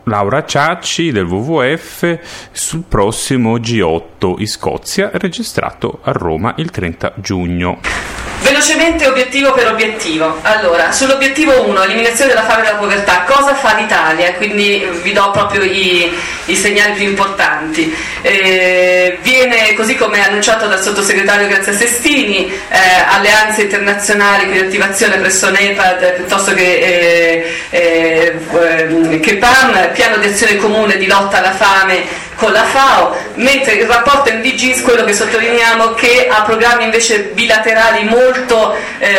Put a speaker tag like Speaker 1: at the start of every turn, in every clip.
Speaker 1: Laura Ciacci del WWF sul prossimo G8 in Scozia, registrato a Roma il 30 giugno.
Speaker 2: Velocemente, obiettivo per obiettivo. Allora, sull'obiettivo 1, eliminazione della fame e della povertà, cosa fa l'Italia? Quindi vi do proprio i segnali più importanti. Viene, così come annunciato dal sottosegretario Grazia Sestini, alleanze internazionali, quindi attivazione presso NEPAD piuttosto che PAM, piano di azione comune di lotta alla fame con la FAO, mentre il rapporto MDGs, quello che sottolineiamo, che ha programmi invece bilaterali molto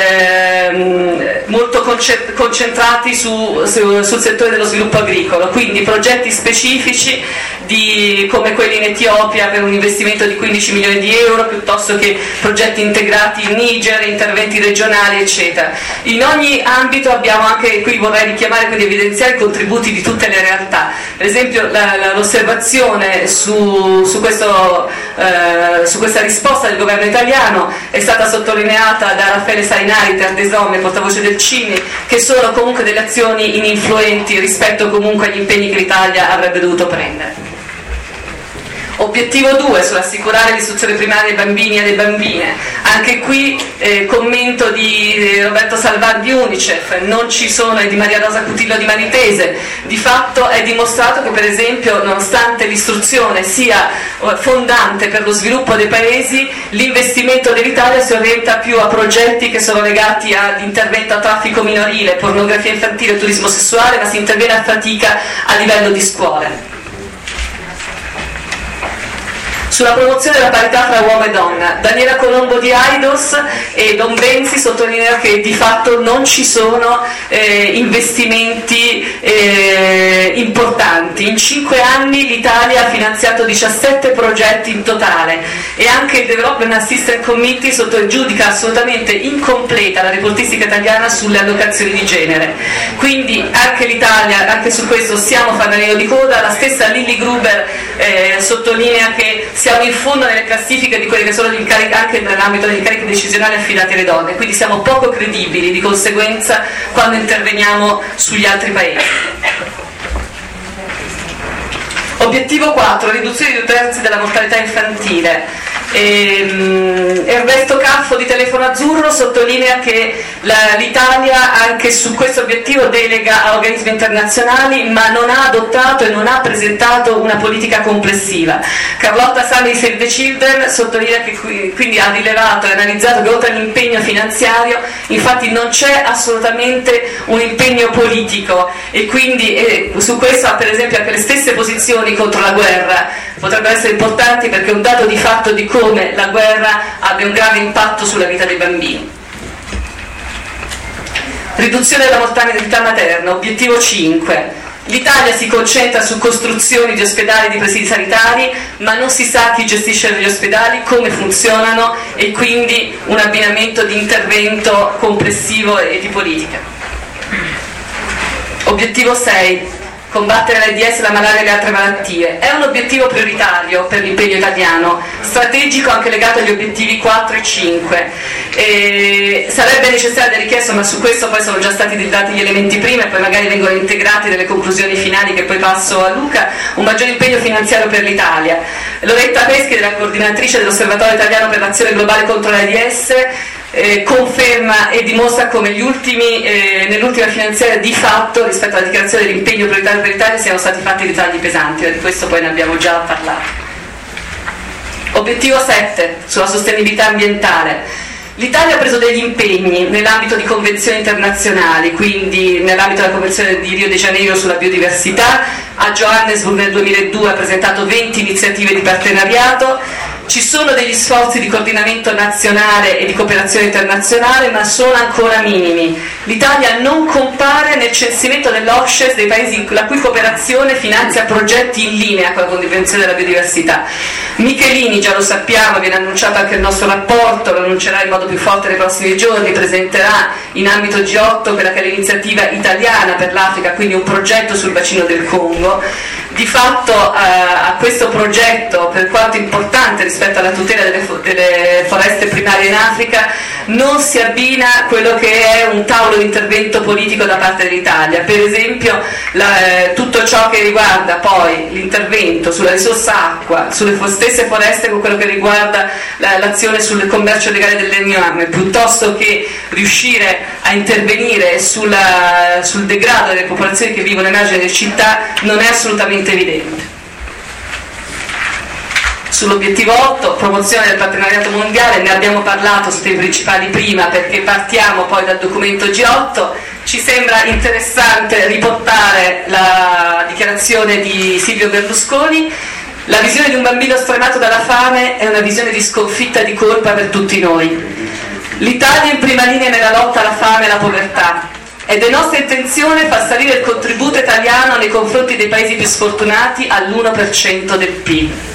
Speaker 2: concentrati sul settore dello sviluppo agricolo, quindi progetti specifici come quelli in Etiopia per un investimento di 15 milioni di euro, piuttosto che progetti integrati in Niger, interventi regionali, eccetera. In ogni ambito abbiamo anche, qui vorrei richiamare, quindi evidenziare i contributi di tutte le realtà. Per esempio l'osservazione su questa risposta del governo italiano è stata sottolineata da Raffaele Sainari, Terdesomme, portavoce del CIMI, che sono comunque delle azioni ininfluenti rispetto comunque agli impegni che l'Italia avrebbe dovuto prendere. Obiettivo 2, sull'assicurare l'istruzione primaria ai bambini e alle bambine. Anche qui commento di Roberto Salvan di Unicef, non ci sono, e di Maria Rosa Cutillo di Maritese. Di fatto è dimostrato che, per esempio, nonostante l'istruzione sia fondante per lo sviluppo dei paesi, l'investimento dell'Italia si orienta più a progetti che sono legati all'intervento a traffico minorile, pornografia infantile, turismo sessuale, ma si interviene a fatica a livello di scuole. Sulla promozione della parità tra uomo e donna, Daniela Colombo di Aidos e Don Benzi sottolineano che di fatto non ci sono investimenti importanti. In 5 anni l'Italia ha finanziato 17 progetti in totale e anche il Development Assistance Committee giudica assolutamente incompleta la reportistica italiana sulle allocazioni di genere. Quindi anche l'Italia, anche su questo siamo fanalino di coda. La stessa Lilly Gruber sottolinea che siamo in fondo nelle classifiche di quelli che sono gli incarichi, anche nell'ambito degli incarichi decisionali affidati alle donne, quindi siamo poco credibili di conseguenza quando interveniamo sugli altri paesi. Obiettivo 4, riduzione di 2/3 della mortalità infantile. Ernesto Caffo di Telefono Azzurro sottolinea che l'Italia anche su questo obiettivo delega a organismi internazionali, ma non ha adottato e non ha presentato una politica complessiva. Carlotta Sani di Save the Children sottolinea che quindi ha rilevato e analizzato che oltre all'impegno finanziario infatti non c'è assolutamente un impegno politico, e quindi su questo ha per esempio anche le stesse posizioni contro la guerra potrebbero essere importanti, perché è un dato di fatto di come la guerra abbia un grave impatto sulla vita dei bambini. Riduzione della mortalità materna, obiettivo 5. L'Italia si concentra su costruzioni di ospedali e di presidi sanitari, ma non si sa chi gestisce gli ospedali, come funzionano, e quindi un abbinamento di intervento complessivo e di politica. Obiettivo 6. Combattere l'AIDS, la malaria e le altre malattie. È un obiettivo prioritario per l'impegno italiano, strategico anche legato agli obiettivi 4 e 5. Sarebbe necessario ed richiesto, ma su questo poi sono già stati dati gli elementi prima e poi magari vengono integrati nelle conclusioni finali che poi passo a Luca, un maggiore impegno finanziario per l'Italia. Loretta Peschi, della coordinatrice dell'Osservatorio Italiano per l'Azione Globale contro l'AIDS, conferma e dimostra come nell'ultima finanziaria di fatto rispetto alla dichiarazione dell'impegno prioritario per l'Italia siano stati fatti dei tagli pesanti, di questo poi ne abbiamo già parlato. Obiettivo 7, sulla sostenibilità ambientale. L'Italia ha preso degli impegni nell'ambito di convenzioni internazionali, quindi nell'ambito della Convenzione di Rio de Janeiro sulla biodiversità. A Johannesburg nel 2002 ha presentato 20 iniziative di partenariato. Ci sono degli sforzi di coordinamento nazionale e di cooperazione internazionale, ma sono ancora minimi. L'Italia non compare nel censimento dell'OSCE dei paesi la cui cooperazione finanzia progetti in linea con la Convenzione della biodiversità. Michelini, già lo sappiamo, viene annunciato anche il nostro rapporto, lo annuncerà in modo più forte nei prossimi giorni, presenterà in ambito G8 quella che è l'iniziativa italiana per l'Africa, quindi un progetto sul bacino del Congo. Di fatto a questo progetto, per quanto importante rispetto alla tutela delle foreste primarie in Africa, non si abbina quello che è un tavolo di intervento politico da parte dell'Italia. Per esempio tutto ciò che riguarda poi l'intervento sulla risorsa acqua, sulle stesse foreste, con quello che riguarda l'azione sul commercio legale del legname, piuttosto che riuscire a intervenire sul degrado delle popolazioni che vivono in margine delle città, non è assolutamente evidente. Sull'obiettivo 8, promozione del partenariato mondiale, ne abbiamo parlato sui temi principali prima, perché partiamo poi dal documento G8. Ci sembra interessante riportare la dichiarazione di Silvio Berlusconi: la visione di un bambino stremato dalla fame è una visione di sconfitta e di colpa per tutti noi. L'Italia è in prima linea nella lotta alla fame e alla povertà, ed è nostra intenzione far salire il contributo italiano nei confronti dei paesi più sfortunati all'1% del PIL.